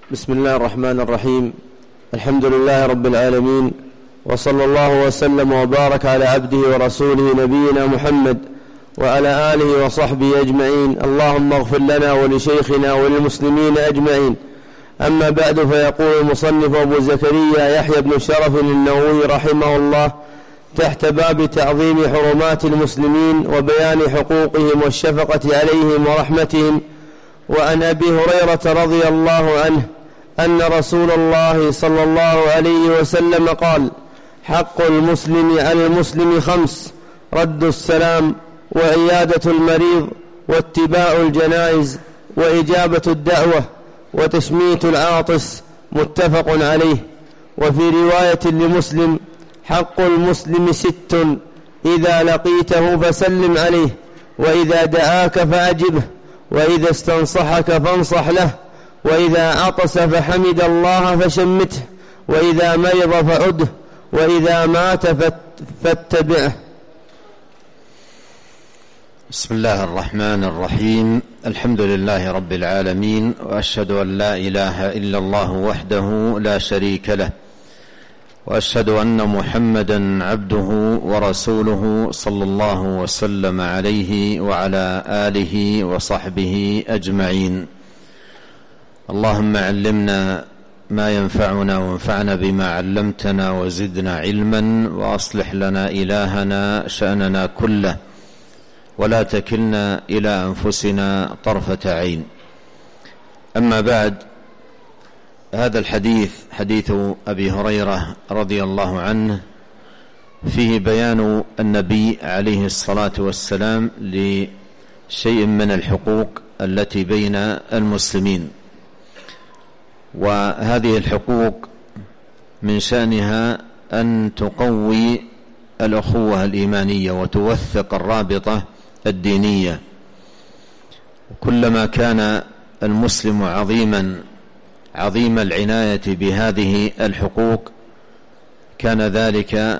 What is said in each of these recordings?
بسم الله الرحمن الرحيم. الحمد لله رب العالمين، وصلى الله وسلم وبارك على عبده ورسوله نبينا محمد وعلى آله وصحبه أجمعين. اللهم اغفر لنا ولشيخنا وللمسلمين أجمعين. أما بعد، فيقول المصنف أبو زكريا يحيى بن شرف النووي رحمه الله تحت باب تعظيم حرمات المسلمين وبيان حقوقهم والشفقة عليهم ورحمتهم. وعن أبي هريرة رضي الله عنه أن رسول الله صلى الله عليه وسلم قال: حق المسلم على المسلم 5: رد السلام، وعيادة المريض، واتباع الجنائز، وإجابة الدعوة، وتشميت العاطس. متفق عليه. وفي رواية لمسلم: حق المسلم 6: إذا لقيته فسلم عليه، وإذا دعاك فأجبه، وإذا استنصحك فانصح له، وإذا عطس فحمد الله فشمته، وإذا مرض فعده، وإذا مات فاتبعه. بسم الله الرحمن الرحيم. الحمد لله رب العالمين، وأشهد أن لا إله إلا الله وحده لا شريك له، وأشهد أن محمدا عبده ورسوله صلى الله وسلم عليه وعلى آله وصحبه أجمعين. اللهم علمنا ما ينفعنا، وانفعنا بما علمتنا، وزدنا علما، وأصلح لنا إلهنا شأننا كله، ولا تكلنا إلى أنفسنا طرفة عين. أما بعد، هذا الحديث حديث أبي هريرة رضي الله عنه فيه بيان النبي عليه الصلاة والسلام لشيء من الحقوق التي بين المسلمين. وهذه الحقوق من شأنها أن تقوي الأخوة الإيمانية وتوثق الرابطة الدينية. كلما كان المسلم عظيم العناية بهذه الحقوق، كان ذلك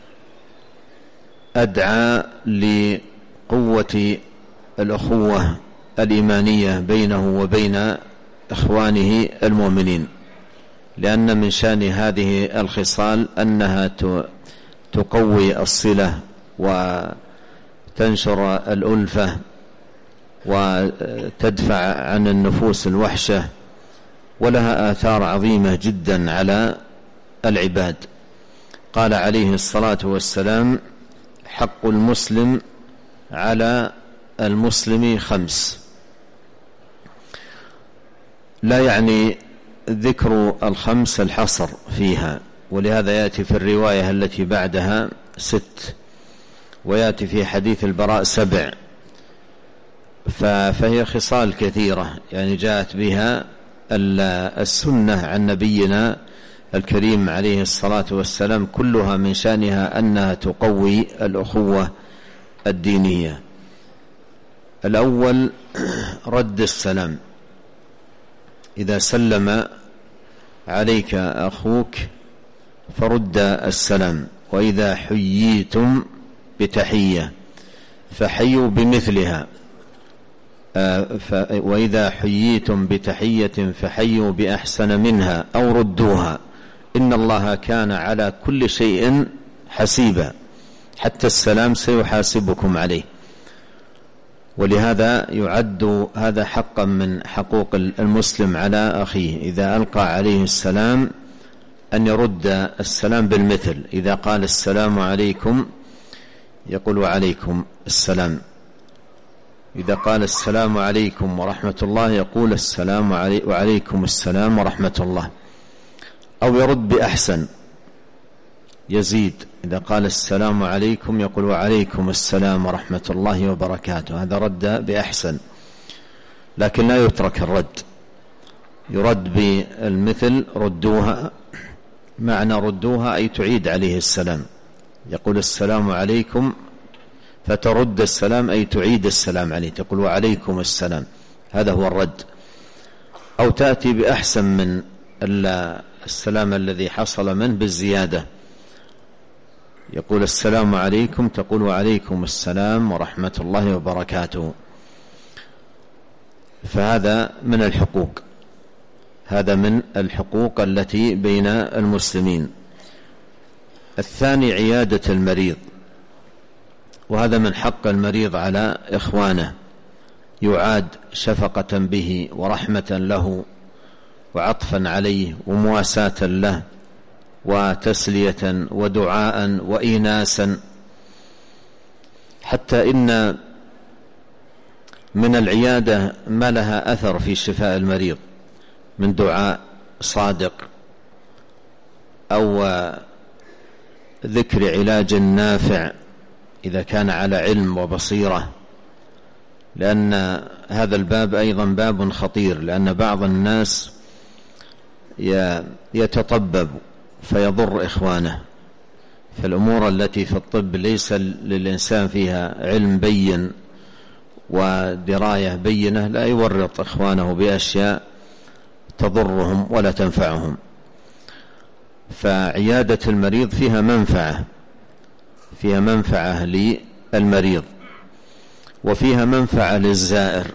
أدعى لقوة الأخوة الإيمانية بينه وبين إخوانه المؤمنين، لأن من شأن هذه الخصال أنها تقوي الصلة وتنشر الألفة وتدفع عن النفوس الوحشة، ولها آثار عظيمة جدا على العباد. قال عليه الصلاة والسلام: حق المسلم على المسلم 5. لا يعني ذكر 5 الحصر فيها، ولهذا يأتي في الرواية التي بعدها 6، ويأتي في حديث البراء 7. فهي خصال كثيرة يعني جاءت بها السنة عن نبينا الكريم عليه الصلاة والسلام، كلها من شأنها أنها تقوي الأخوة الدينية. الأول رد السلام. إذا سلم عليك أخوك فرد السلام، وإذا حييتم بتحية فحيوا بمثلها، وإذا حييتم بتحية فحيوا بأحسن منها أو ردوها، إن الله كان على كل شيء حسيبا، حتى السلام سيحاسبكم عليه. ولهذا يعد هذا حقا من حقوق المسلم على أخيه، إذا ألقى عليه السلام أن يرد السلام بالمثل. إذا قال السلام عليكم يقول وعليكم السلام. إذا قال السلام عليكم ورحمة الله يقول السلام وعليكم السلام ورحمة الله، أو يرد بأحسن يزيد. إذا قال السلام عليكم يقول وعليكم السلام ورحمة الله وبركاته، هذا رد بأحسن. لكن لا يترك الرد، يرد بالمثل. ردوها، معنى ردوها أي تعيد عليه السلام. يقول السلام عليكم فترد السلام أي تعيد السلام عليه، تقول وعليكم السلام، هذا هو الرد. أو تأتي بأحسن من السلام الذي حصل منه بالزيادة، يقول السلام عليكم تقول وعليكم السلام ورحمة الله وبركاته. فهذا من الحقوق. هذا من الحقوق التي بين المسلمين. الثاني عيادة المريض، وهذا من حق المريض على إخوانه، يعاد شفقة به ورحمة له وعطفا عليه ومواساة له وتسلية ودعاء وإيناسا، حتى إن من العيادة ما لها أثر في شفاء المريض من دعاء صادق أو ذكر علاج نافع إذا كان على علم وبصيرة، لأن هذا الباب أيضا باب خطير، لأن بعض الناس يتطبب فيضر إخوانه، فالأمور التي في الطب ليس للإنسان فيها علم بين ودراية بينة لا يورط إخوانه بأشياء تضرهم ولا تنفعهم. فعيادة المريض فيها منفعة للمريض، وفيها منفعة للزائر،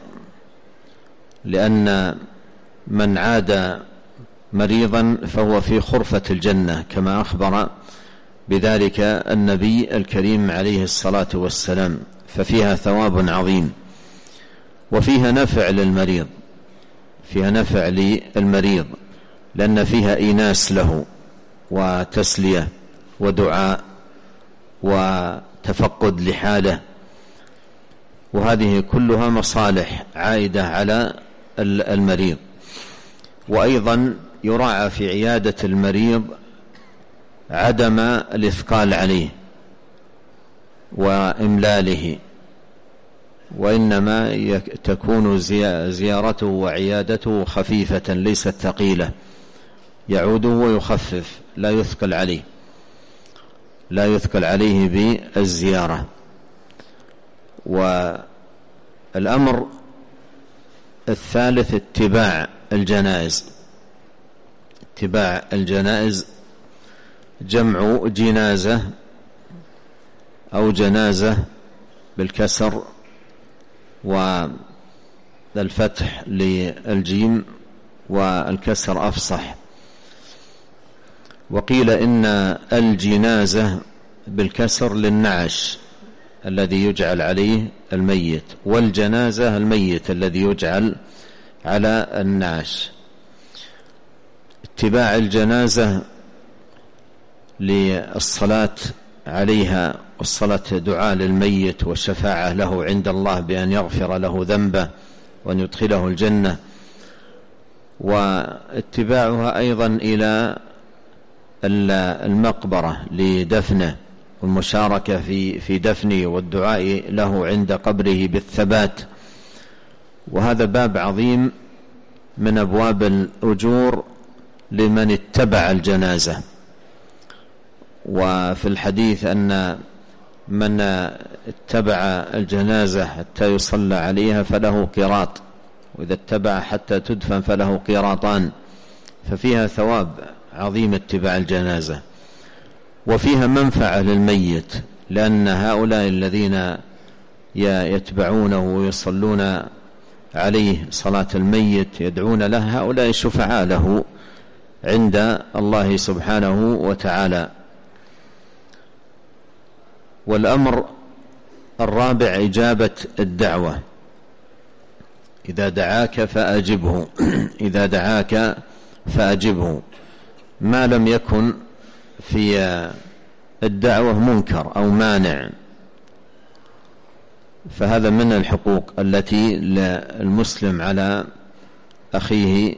لأن من عاد مريضا فهو في خرفة الجنة كما أخبر بذلك النبي الكريم عليه الصلاة والسلام، ففيها ثواب عظيم، وفيها نفع للمريض، فيها نفع للمريض لأن فيها إيناس له وتسلية ودعاء وتفقد لحاله، وهذه كلها مصالح عائدة على المريض. وأيضا يراعى في عيادة المريض عدم الإثقال عليه وإملاله، وإنما تكون زيارته وعيادته خفيفة ليست ثقيلة، يعوده ويخفف، لا يثقل عليه بالزيارة. والأمر الثالث اتباع الجنائز جمع جنازة أو جنازة بالكسر والفتح للجيم والكسر أفصح. وقيل إن الجنازة بالكسر للنعش الذي يجعل عليه الميت، والجنازة الميت الذي يجعل على النعش. اتباع الجنازة للصلاة عليها والصلاة دعاء للميت والشفاعة له عند الله بأن يغفر له ذنبه وأن يدخله الجنة، واتباعها أيضا إلى المقبرة لدفنه والمشاركة في دفنه والدعاء له عند قبره بالثبات. وهذا باب عظيم من أبواب الأجور لمن اتبع الجنازة. وفي الحديث أن من اتبع الجنازة حتى يصلى عليها فله قيراط، وإذا اتبع حتى تدفن فله قيراطان، ففيها ثواب عظيم اتباع الجنازة. وفيها منفعة للميت، لأن هؤلاء الذين يتبعونه ويصلون عليه صلاة الميت يدعون له، هؤلاء شفعاء له عند الله سبحانه وتعالى. والأمر الرابع إجابة الدعوة، إذا دعاك فأجبه ما لم يكن في الدعوة منكر أو مانع، فهذا من الحقوق التي للمسلم على أخيه.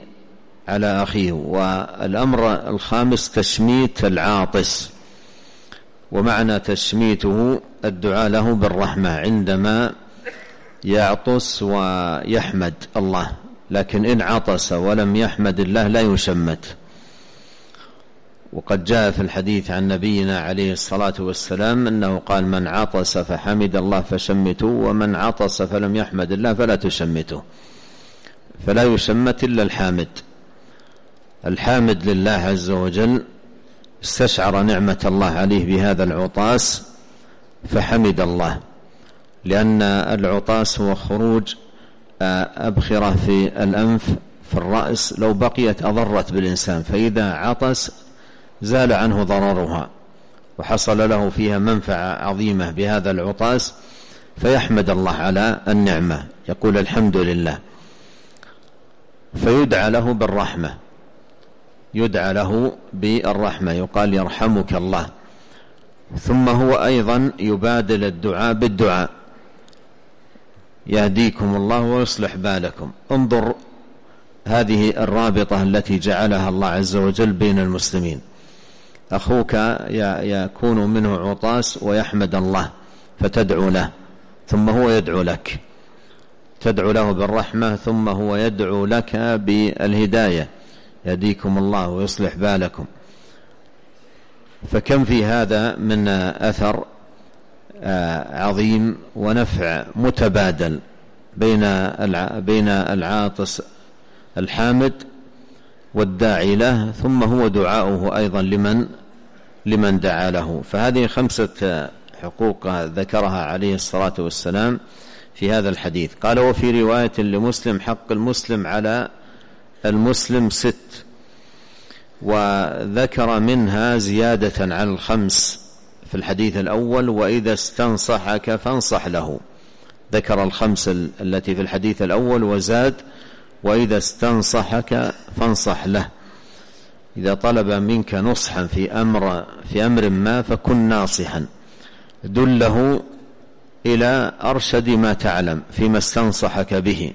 والأمر الخامس تشميت العاطس، ومعنى تشميته الدعاء له بالرحمة عندما يعطس ويحمد الله، لكن إن عطس ولم يحمد الله لا يشمت. وقد جاء في الحديث عن نبينا عليه الصلاة والسلام أنه قال: من عطس فحمد الله فشمته، ومن عطس فلم يحمد الله فلا تشمته. فلا يشمت إلا الحامد لله عز وجل، استشعر نعمة الله عليه بهذا العطاس فحمد الله، لأن العطاس هو خروج أبخرة في الأنف في الرأس لو بقيت أضرت بالإنسان، فإذا عطس زال عنه ضررها وحصل له فيها منفعة عظيمة بهذا العطاس، فيحمد الله على النعمة، يقول الحمد لله، فيدعى له بالرحمة، يدعى له بالرحمة، يقال يرحمك الله. ثم هو أيضا يبادل الدعاء بالدعاء، يهديكم الله ويصلح بالكم. انظر هذه الرابطة التي جعلها الله عز وجل بين المسلمين، أخوك يكون منه عطاس ويحمد الله فتدعو له، ثم هو يدعو لك، تدعو له بالرحمة، ثم هو يدعو لك بالهداية، يهديكم الله ويصلح بالكم. فكم في هذا من أثر عظيم ونفع متبادل بين العاطس الحامد والداعي له، ثم هو دعاؤه أيضا لمن دعا له. فهذه 5 حقوق ذكرها عليه الصلاة والسلام في هذا الحديث. قال: وفي رواية لمسلم: حق المسلم على المسلم 6، وذكر منها زيادة على 5 في الحديث الأول: وإذا استنصحك فانصح له. ذكر 5 التي في الحديث الأول وزاد: وإذا استنصحك فانصح له. إذا طلب منك نصحا في أمر ما فكن ناصحا، دله إلى أرشد ما تعلم فيما استنصحك به.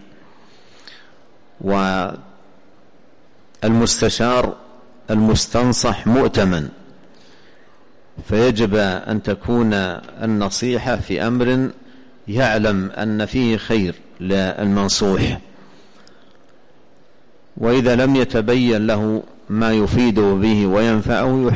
والمستشار المستنصح مؤتمن، فيجب أن تكون النصيحة في أمر يعلم أن فيه خير للمنصوح، وإذا لم يتبين له ما يفيده به وينفعه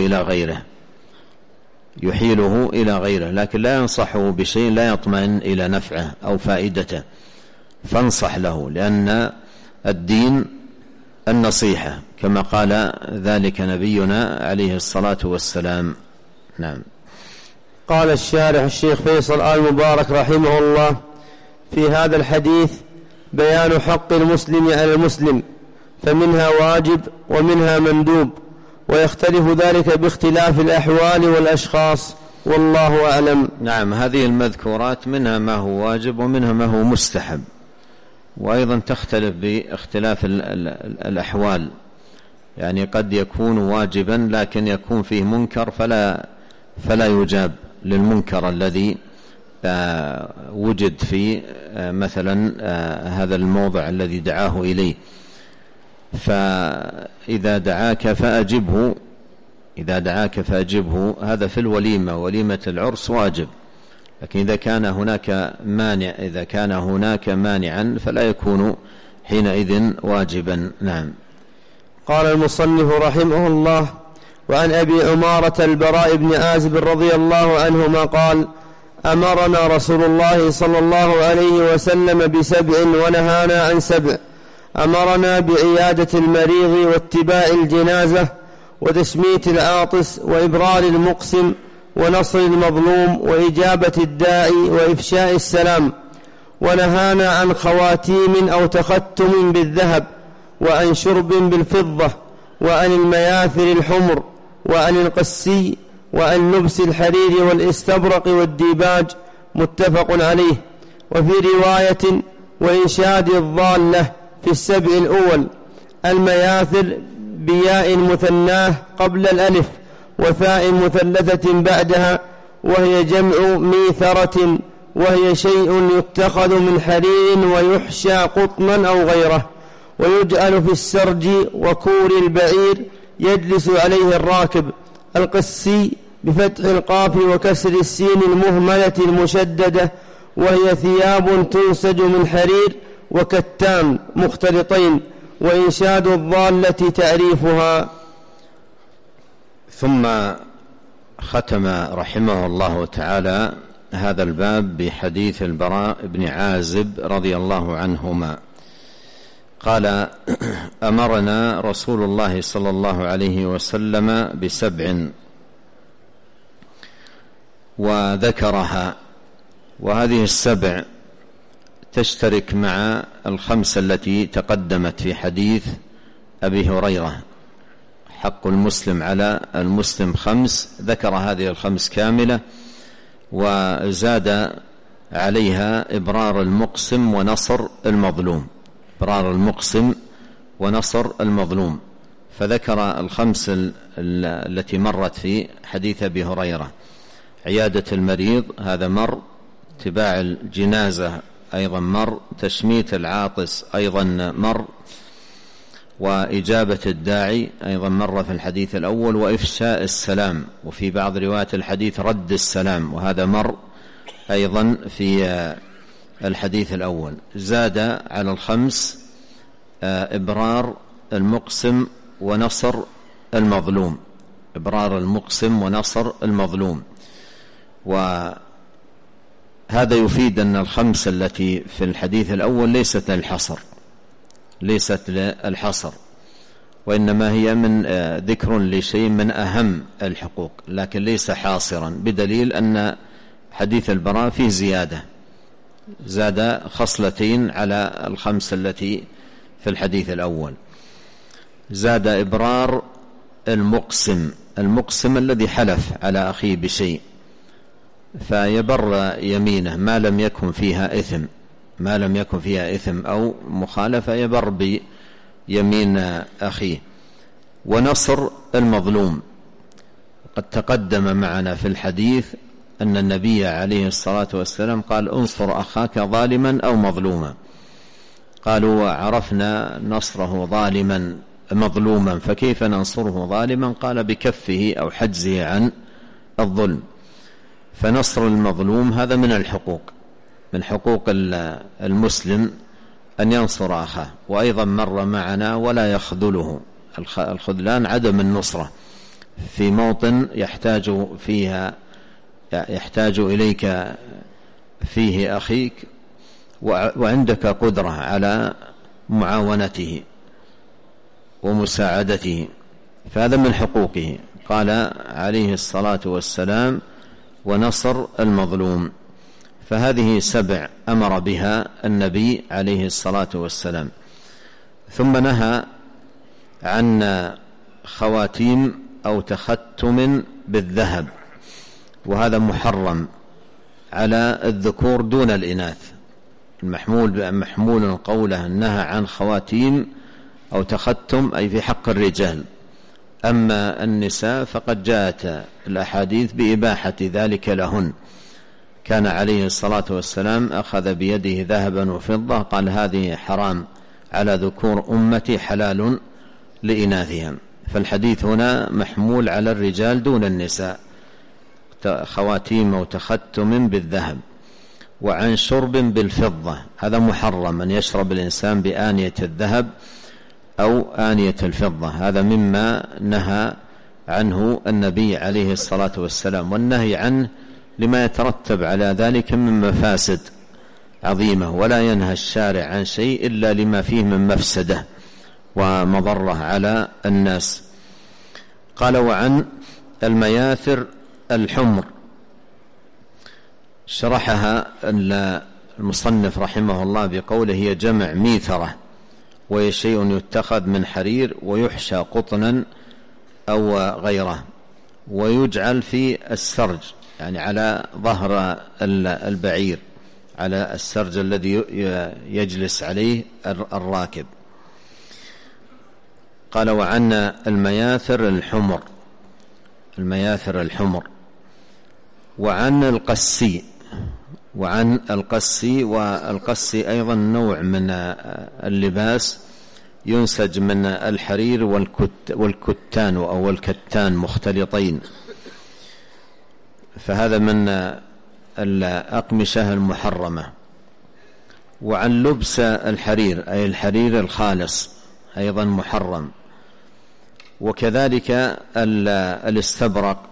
يحيله إلى غيره، لكن لا ينصحه بشيء لا يطمئن إلى نفعه أو فائدته، فانصح له، لأن الدين النصيحة كما قال ذلك نبينا عليه الصلاة والسلام. نعم. قال الشارح الشيخ فيصل آل مبارك رحمه الله: في هذا الحديث بيان حق المسلم على المسلم، فمنها واجب ومنها مندوب، ويختلف ذلك باختلاف الأحوال والأشخاص، والله أعلم. نعم، هذه المذكورات منها ما هو واجب ومنها ما هو مستحب، وأيضا تختلف باختلاف الأحوال، يعني قد يكون واجبا لكن يكون فيه منكر فلا يجاب للمنكر الذي وجد في مثلا هذا الموضع الذي دعاه إليه، فإذا دعاك فأجبه، هذا في الوليمة، وليمة العرس واجب، لكن إذا كان هناك مانعا فلا يكون حينئذ واجبا. نعم. قال المصنف رحمه الله: وعن أبي عمارة البراء بن عازب رضي الله عنهما قال: أمرنا رسول الله صلى الله عليه وسلم ب7 ونهانا عن 7. أمرنا بعيادة المريض واتباع الجنازة وتشميت العاطس وإبرار المقسم ونصر المظلوم وإجابة الداعي وإفشاء السلام. ونهانا عن خواتيم أو تختم بالذهب، وعن شرب بالفضة، وعن المياثر الحمر، وعن القسي، وعن لبس الحرير والاستبرق والديباج. متفق عليه. وفي رواية: وإنشاد الضالة في 7 الأول. المياثر بياء مثناه قبل الألف وفاء مثلثة بعدها، وهي جمع ميثرة، وهي شيء يتخذ من حرير ويحشى قطنا أو غيره، ويجعل في السرج وكور البعير يجلس عليه الراكب. القسي بفتح القاف وكسر السين المهملة المشددة، وهي ثياب تنسج من حرير وكتان مختلطين. وإنشاد الضالة تعريفها. ثم ختم رحمه الله تعالى هذا الباب بحديث البراء بن عازب رضي الله عنهما قال: أمرنا رسول الله صلى الله عليه وسلم ب7 وذكرها، وهذه 7 تشترك مع الخمسة التي تقدمت في حديث أبي هريرة. حق المسلم على المسلم 5، ذكر هذه ال5 كاملة، وزاد عليها إبرار المقسم ونصر المظلوم، إبرار المقسم ونصر المظلوم، فذكر ال5 التي مرت في حديث أبي هريرة: عيادة المريض هذا مر، اتباع الجنازة أيضا مر، تشميت العاطس أيضا مر، وإجابة الداعي أيضا مر في الحديث الأول، وإفشاء السلام، وفي بعض روايات الحديث رد السلام، وهذا مر أيضا في الحديث الأول. زاد على ال5 إبرار المقسم ونصر المظلوم، إبرار المقسم ونصر المظلوم. وهذا يفيد أن ال5 التي في الحديث الأول ليست للحصر، وإنما هي من ذكر لشيء من أهم الحقوق، لكن ليس حاصرا، بدليل أن حديث البراء فيه زيادة، زاد خصلتين على ال5 التي في الحديث الأول. زاد إبرار المقسم الذي حلف على أخيه بشيء، فيبر يمينه ما لم يكن فيها إثم أو مخالفة، يبر بيمين أخيه. ونصر المظلوم، قد تقدم معنا في الحديث أن النبي عليه الصلاة والسلام قال: انصر أخاك ظالما أو مظلوما. قالوا: وعرفنا نصره مظلوما، فكيف ننصره ظالما؟ قال: بكفه أو حجزه عن الظلم. فنصر المظلوم هذا من الحقوق، من حقوق المسلم أن ينصر أخاه. وأيضا مر معنا: ولا يخذله، الخذلان عدم النصرة في موطن يحتاج إليك فيه أخيك وعندك قدرة على معاونته ومساعدته، فهذا من حقوقه. قال عليه الصلاة والسلام: ونصر المظلوم. فهذه 7 أمر بها النبي عليه الصلاة والسلام. ثم نهى عن خواتيم أو تختم بالذهب، وهذا محرم على الذكور دون الإناث. محمول قوله نهى عن خواتيم أو تختم أي في حق الرجال، أما النساء فقد جاءت الأحاديث بإباحة ذلك لهن. كان عليه الصلاة والسلام أخذ بيده ذهبا وفضة، قال: هذه حرام على ذكور أمتي حلال لإناثهم. فالحديث هنا محمول على الرجال دون النساء، خواتيم أو تختم بالذهب. وعن شرب بالفضة، هذا محرم أن يشرب الإنسان بآنية الذهب أو آنية الفضة، هذا مما نهى عنه النبي عليه الصلاة والسلام. والنهي عنه لما يترتب على ذلك من مفاسد عظيمة، ولا ينهى الشارع عن شيء إلا لما فيه من مفسدة ومضرة على الناس. قال: وعن المياثر الحمر، شرحها المصنف رحمه الله بقوله: هي جمع ميثرة، وهي شيء يتخذ من حرير ويحشى قطنا أو غيره، ويجعل في السرج، يعني على ظهر البعير، على السرج الذي يجلس عليه الراكب. قال: وعن المياثر الحمر. وعن القسي، والقسي أيضا نوع من اللباس ينسج من الحرير والكتان أو الكتان مختلطين، فهذا من الأقمشة المحرمة. وعن لبس الحرير أي الحرير الخالص أيضا محرم. وكذلك الاستبرق،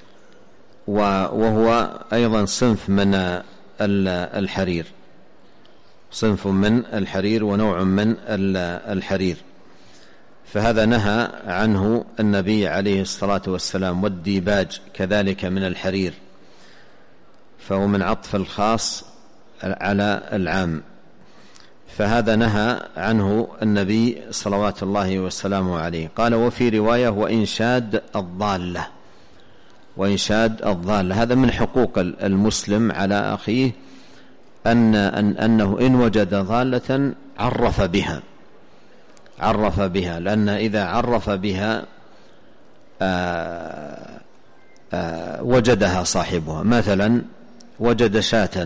وهو أيضا صنف من الحرير، صنف من الحرير ونوع من الحرير، فهذا نهى عنه النبي عليه الصلاة والسلام. والديباج كذلك من الحرير، فهو من عطف الخاص على العام. فهذا نهى عنه النبي صلوات الله وسلامه عليه. قال وفي رواية وإنشاد الضالة، وإنشاد الضالة هذا من حقوق المسلم على أخيه أنه إن وجد ضالة عرف بها، لأن إذا عرف بها وجدها صاحبها. مثلا وجد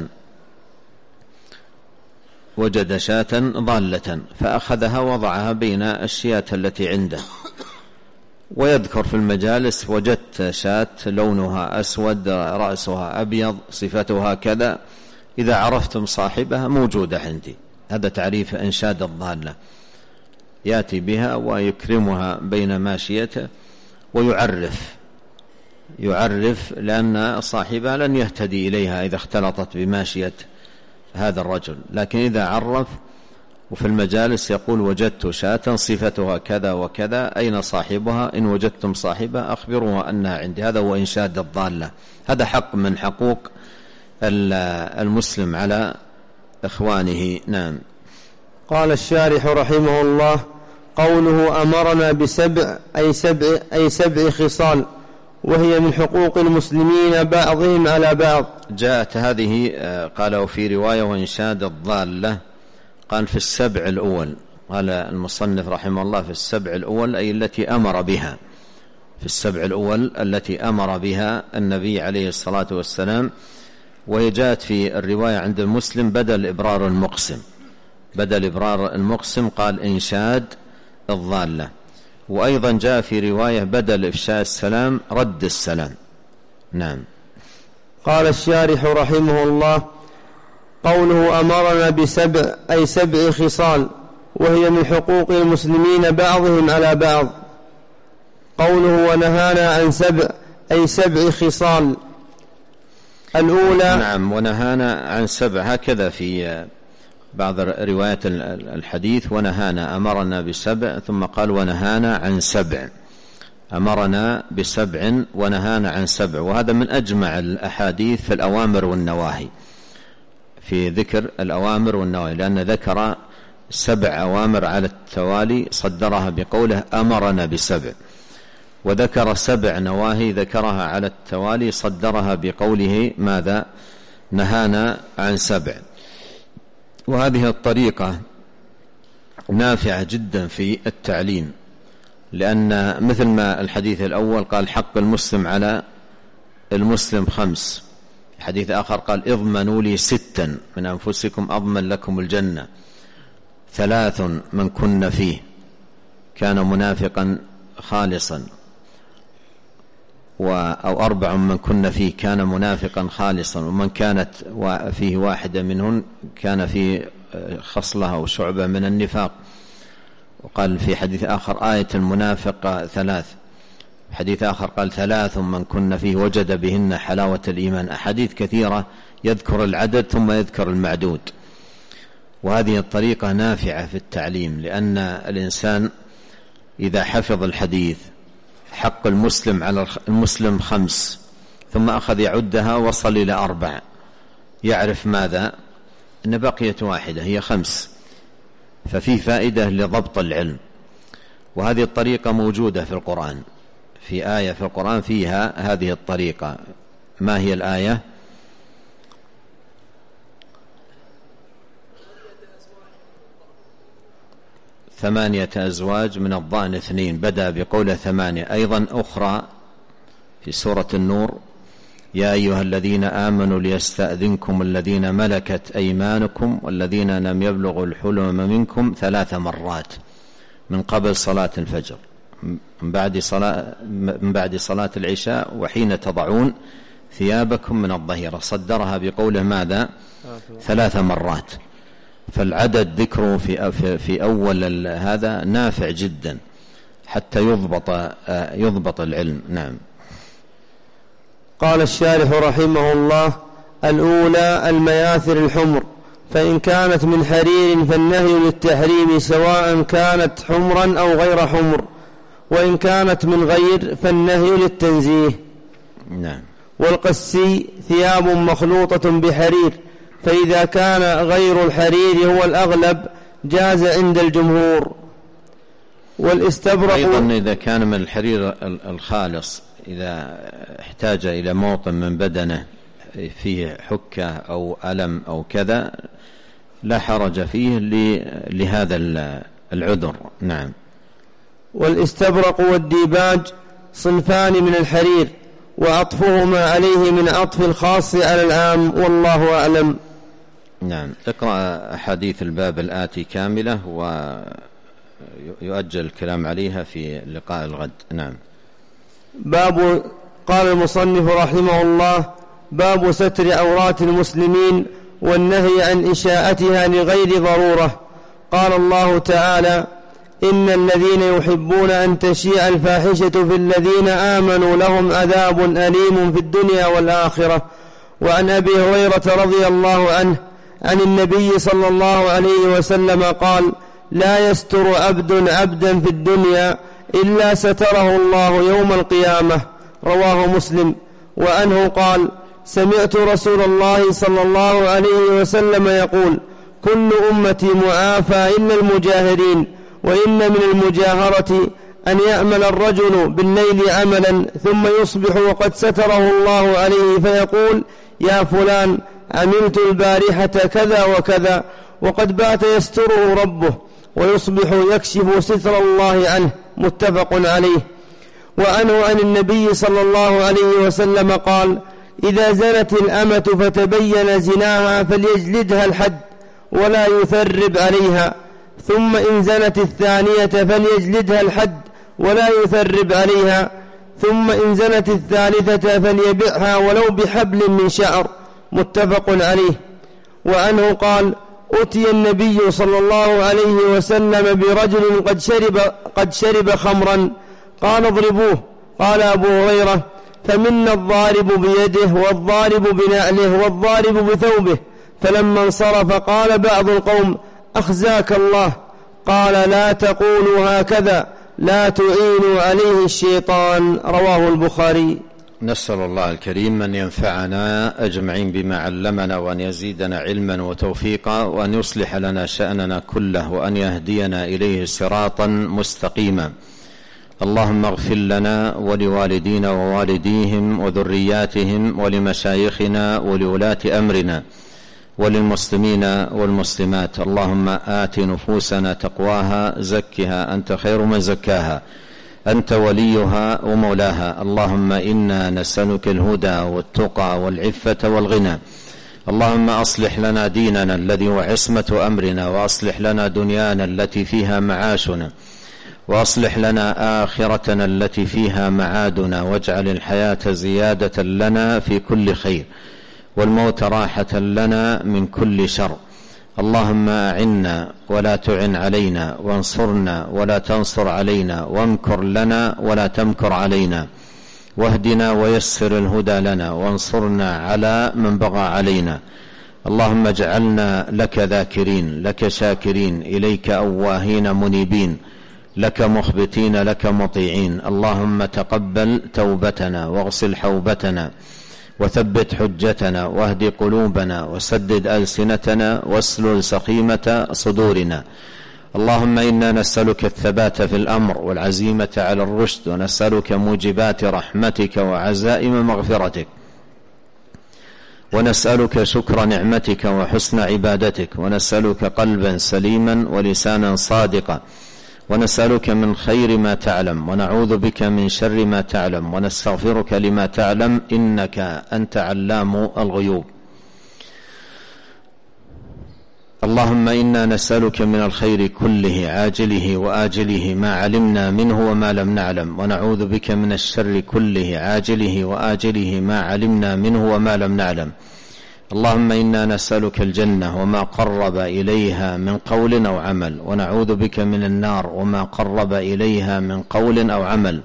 شاة ضالة فأخذها وضعها بين الشياة التي عنده، ويذكر في المجالس وجدت شاة لونها أسود رأسها أبيض صفتها كذا، إذا عرفتم صاحبها موجودة عندي. هذا تعريف إنشاد الضالة، يأتي بها ويكرمها بين ماشيته ويعرف لأن صاحبها لن يهتدي إليها إذا اختلطت بماشية هذا الرجل. لكن إذا عرف وفي المجالس يقول وجدت شاة صفتها كذا وكذا، أين صاحبها؟ إن وجدتم صاحبها أخبروها أنها عندي. هذا هو إنشاد الضالة، هذا حق من حقوق المسلم على إخوانه. نعم. قال الشارح رحمه الله: قوله أمرنا بسبع أي سبع خصال، وهي من حقوق المسلمين بعضهم على بعض. جاءت هذه قال وفي رواية وإنشاد الضالة، قال في السبع الأول، قال المصنف رحمه الله في السبع الأول أي التي أمر بها، في السبع الأول التي أمر بها النبي عليه الصلاة والسلام. وهي جاءت في الرواية عند المسلم بدل إبرار المقسم قال إنشاد الضالة. وأيضا جاء في رواية بدل إفشاء السلام رد السلام. نعم. قال الشارح رحمه الله: قوله أمرنا بسبع أي سبع خصال، وهي من حقوق المسلمين بعضهم على بعض. قوله ونهانا عن سبع أي سبع خصال الأولى. نعم، ونهانا عن سبع، هكذا في بعض روايات الحديث ونهانا، أمرنا بسبع ثم قال ونهانا عن سبع، أمرنا بسبع ونهانا عن سبع. وهذا من أجمع الأحاديث في الأوامر والنواهي، في ذكر الأوامر والنواهي، لأن ذكر 7 أوامر على التوالي صدرها بقوله أمرنا بسبع، وذكر 7 نواهي ذكرها على التوالي صدرها بقوله ماذا؟ نهانا عن سبع. وهذه الطريقة نافعة جدا في التعليم، لأن مثل ما الحديث الأول قال حق المسلم على المسلم 5، حديث آخر قال اضمنوا لي 6 من أنفسكم أضمن لكم الجنة، 3 من كن فيه كان منافقا خالصا، أو 4 من كن فيه كان منافقا خالصا، ومن كانت فيه واحدة منهن كان فيه خصلة أو شعبة من النفاق. وقال في حديث آخر آية المنافق 3، حديث آخر قال 3 من كن فيه وجد بهن حلاوة الإيمان. أحاديث كثيرة يذكر العدد ثم يذكر المعدود. وهذه الطريقة نافعة في التعليم، لأن الإنسان إذا حفظ الحديث حق المسلم على المسلم 5 ثم أخذ يعدها وصل إلى 4، يعرف ماذا؟ أن بقيت واحدة هي 5، ففي فائدة لضبط العلم. وهذه الطريقة موجودة في القرآن، في آية في القرآن فيها هذه الطريقة. ما هي الآية؟ ثمانية أزواج من الضأن 2، بدأ بقول 8. أيضا أخرى في سورة النور يا أيها الذين آمنوا ليستأذنكم الذين ملكت أيمانكم والذين لم يبلغوا الحلم منكم 3 مرات من قبل صلاة الفجر، من بعد صلاة العشاء، وحين تضعون ثيابكم من الظهيرة. صدرها بقوله ماذا؟ 3 مرات. فالعدد ذكره في أول هذا نافع جدا حتى يضبط العلم. نعم. قال الشارح رحمه الله: الأولى المياثر الحمر، فإن كانت من حرير فالنهي للتحريم سواء كانت حمرا أو غير حمر، وإن كانت من غير فالنهي للتنزيه. نعم. والقسي ثياب مخلوطة بحرير، فإذا كان غير الحرير هو الأغلب جاز عند الجمهور. والاستبرق أيضا إذا كان من الحرير الخالص إذا احتاج إلى موطن من بدنه فيه حكة أو ألم أو كذا لا حرج فيه لهذا العذر. نعم. والاستبرق والديباج صنفان من الحرير، وعطفهما عليه من عطف الخاص على العام، والله أعلم. نعم. اقرأ أحاديث الباب الآتي كاملة ويؤجل الكلام عليها في لقاء الغد. نعم. باب، قال المصنف رحمه الله: باب ستر عورات المسلمين والنهي عن إشاءتها لغير ضرورة. قال الله تعالى: إن الذين يحبون أن تشيع الفاحشة في الذين آمنوا لهم عذاب أليم في الدنيا والآخرة. وعن أبي هريرة رضي الله عنه عن النبي صلى الله عليه وسلم قال: لا يستر عبد عبدا في الدنيا إلا ستره الله يوم القيامة. رواه مسلم. وعنه قال: سمعت رسول الله صلى الله عليه وسلم يقول: كل أمتي معافى إلا المجاهرين، وإن من المجاهرة أن يعمل الرجل بالليل عملا ثم يصبح وقد ستره الله عليه فيقول: يا فلان عملت البارحة كذا وكذا، وقد بات يستره ربه، ويصبح يكشف ستر الله عنه. متفق عليه. وعنه عن النبي صلى الله عليه وسلم قال: إذا زنت الأمة فتبين زناها فليجلدها الحد ولا يثرب عليها، ثم إن زنت الثانية فليجلدها الحد ولا يثرب عليها، ثم إن زنت الثالثة فليبعها ولو بحبل من شعر. متفق عليه. وعنه قال: أتي النبي صلى الله عليه وسلم برجل قد شرب خمرا، قال: اضربوه. قال أبو هريرة: فمنا الضارب بيده والضارب بنعله والضارب بثوبه. فلما انصرف قال بعض القوم: أخزاك الله. قال: لا تقولوا هكذا، لا تعينوا عليه الشيطان. رواه البخاري. نسأل الله الكريم أن ينفعنا أجمعين بما علمنا، وأن يزيدنا علما وتوفيقا، وأن يصلح لنا شأننا كله، وأن يهدينا إليه صراطا مستقيما. اللهم اغفر لنا ولوالدينا ووالديهم وذرياتهم ولمشايخنا ولولاة أمرنا وللمسلمين والمسلمات. اللهم آت نفوسنا تقواها، زكها أنت خير من زكاها، أنت وليها ومولاها. اللهم إنا نسألك الهدى والتقى والعفة والغنى. اللهم أصلح لنا ديننا الذي هو عصمة أمرنا، وأصلح لنا دنيانا التي فيها معاشنا، وأصلح لنا آخرتنا التي فيها معادنا، واجعل الحياة زيادة لنا في كل خير، والموت راحة لنا من كل شر. اللهم أعنا ولا تعن علينا، وانصرنا ولا تنصر علينا، وامكر لنا ولا تمكر علينا، واهدنا ويسر الهدى لنا، وانصرنا على من بغى علينا. اللهم اجعلنا لك ذاكرين، لك شاكرين، إليك أواهين منيبين، لك مخبتين، لك مطيعين. اللهم تقبل توبتنا، واغسل حوبتنا، وثبت حجتنا، واهد قلوبنا، وسدد ألسنتنا، واسلل سخيمة صدورنا. اللهم إنا نسألك الثبات في الأمر والعزيمة على الرشد، ونسألك موجبات رحمتك وعزائم مغفرتك، ونسألك شكر نعمتك وحسن عبادتك، ونسألك قلبا سليما ولسانا صادقا، ونسألك من خير ما تعلم، ونعوذ بك من شر ما تعلم، ونستغفرك لما تعلم، إنك أنت علام الغيوب. اللهم إنا نسألك من الخير كله عاجله وآجله ما علمنا منه وما لم نعلم، ونعوذ بك من الشر كله عاجله وآجله ما علمنا منه وما لم نعلم. اللهم إنا نسألك الجنة وما قرب إليها من قول أو عمل، ونعوذ بك من النار وما قرب إليها من قول أو عمل،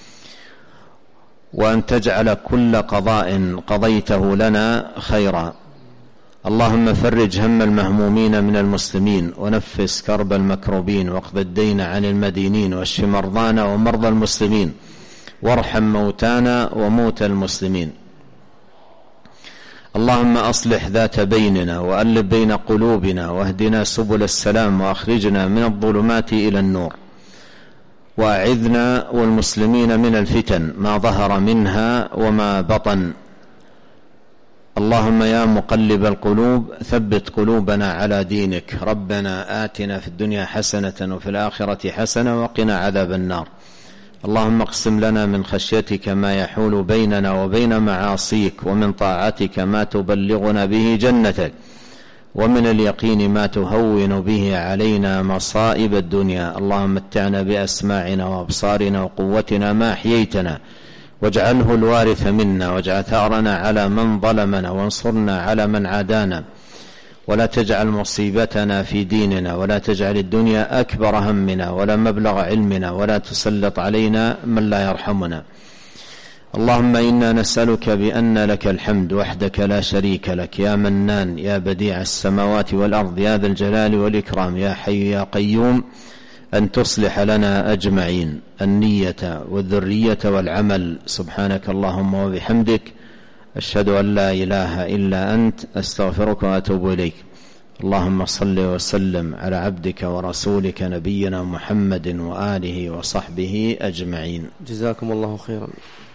وأن تجعل كل قضاء قضيته لنا خيرا. اللهم فرج هم المهمومين من المسلمين، ونفس كرب المكروبين، واقض الدين عن المدينين، واشف مرضانا ومرضى المسلمين، وارحم موتانا وموتى المسلمين. اللهم أصلح ذات بيننا وألف بين قلوبنا واهدنا سبل السلام وأخرجنا من الظلمات إلى النور، وأعذنا والمسلمين من الفتن ما ظهر منها وما بطن. اللهم يا مقلب القلوب ثبت قلوبنا على دينك. ربنا آتنا في الدنيا حسنة وفي الآخرة حسنة وقنا عذاب النار. اللهم اقسم لنا من خشيتك ما يحول بيننا وبين معاصيك، ومن طاعتك ما تبلغنا به جنتك، ومن اليقين ما تهون به علينا مصائب الدنيا. اللهم متعنا بأسماعنا وأبصارنا وقوتنا ما أحييتنا، واجعله الوارث منا، واجعل ثأرنا على من ظلمنا، وانصرنا على من عادانا، ولا تجعل مصيبتنا في ديننا، ولا تجعل الدنيا أكبر همنا ولا مبلغ علمنا، ولا تسلط علينا من لا يرحمنا. اللهم إنا نسألك بأن لك الحمد وحدك لا شريك لك، يا منان يا بديع السماوات والأرض يا ذا الجلال والإكرام، يا حي يا قيوم، أن تصلح لنا أجمعين النية والذرية والعمل. سبحانك اللهم وبحمدك، أشهد أن لا إله إلا أنت، أستغفرك وأتوب إليك. اللهم صل وسلم على عبدك ورسولك نبينا محمد وآله وصحبه أجمعين. جزاكم الله خيرا.